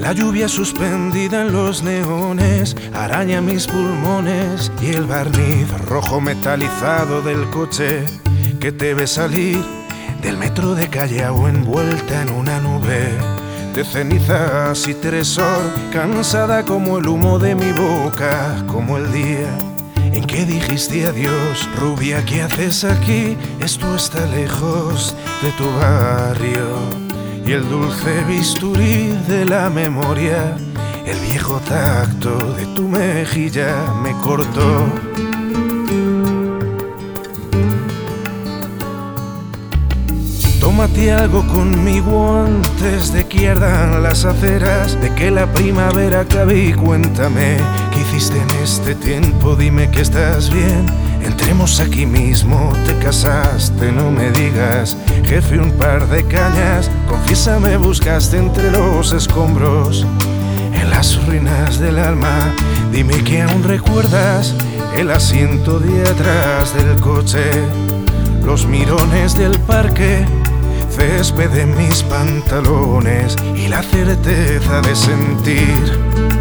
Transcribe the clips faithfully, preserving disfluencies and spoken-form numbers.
La lluvia suspendida en los neones araña mis pulmones y el barniz rojo metalizado del coche que te ve salir del metro de Callao envuelta en una nube de cenizas y tresor, cansada como el humo de mi boca, como el día en que dijiste adiós. Rubia, ¿qué haces aquí? Esto está lejos de tu barrio. Y el dulce bisturí de la memoria, el viejo tacto de tu mejilla me cortó. Tómate algo conmigo antes de que ardan las aceras, de que la primavera acabe y cuéntame qué hiciste en este tiempo. Dime que estás bien, entremos aquí mismo. Te casaste, no me digas, jefe, un par de cañas. Confiésame, buscaste entre los escombros, en las ruinas del alma. Dime que aún recuerdas el asiento de atrás del coche, los mirones del parque, césped de mis pantalones y la certeza de sentir.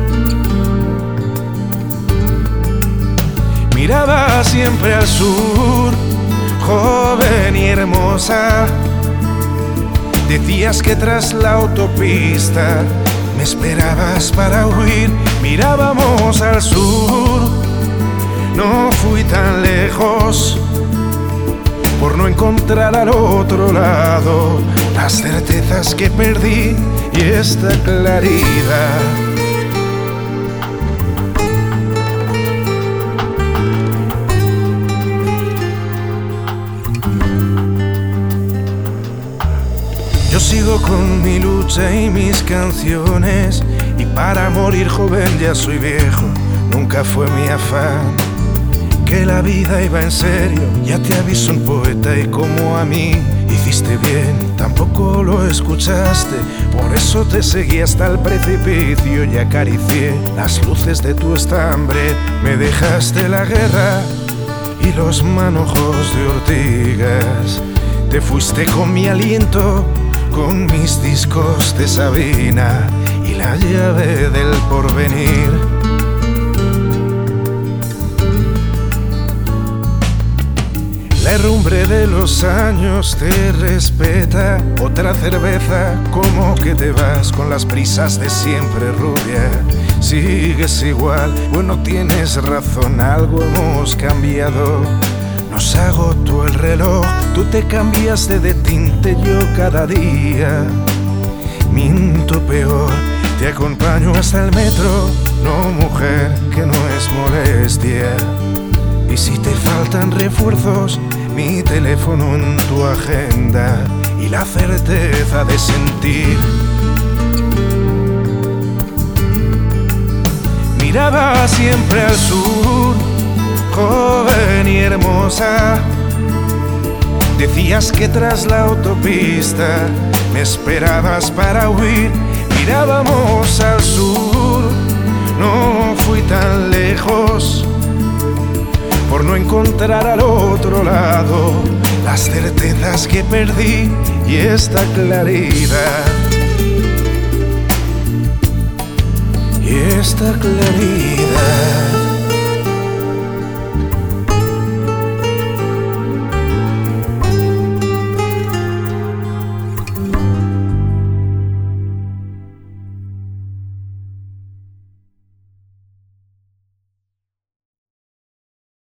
Miraba siempre al sur, joven y hermosa. Decías que tras la autopista me esperabas para huir. Mirábamos al sur, no fui tan lejos por no encontrar al otro lado las certezas que perdí y esta claridad. Yo sigo con mi lucha y mis canciones, y para morir joven ya soy viejo. Nunca fue mi afán que la vida iba en serio. Ya te aviso, un poeta, y como a mí hiciste bien, tampoco lo escuchaste. Por eso te seguí hasta el precipicio y acaricié las luces de tu estambre. Me dejaste la guerra y los manojos de ortigas. Te fuiste con mi aliento, con mis discos de Sabina y la llave del porvenir. La herrumbre de los años te respeta. Otra cerveza, como que te vas con las prisas de siempre, rubia. Sigues igual, bueno, tienes razón, algo hemos cambiado. Nos agotó el reloj, tú te cambiaste de tinte, yo cada día minto peor. Te acompaño hasta el metro, no mujer, que no es molestia. Y si te faltan refuerzos, mi teléfono en tu agenda y la certeza de sentir. Miraba siempre al sur, joven y hermosa. Decías que tras la autopista me esperabas para huir. Mirábamos al sur, no fui tan lejos por no encontrar al otro lado las certezas que perdí y esta claridad. Y esta claridad.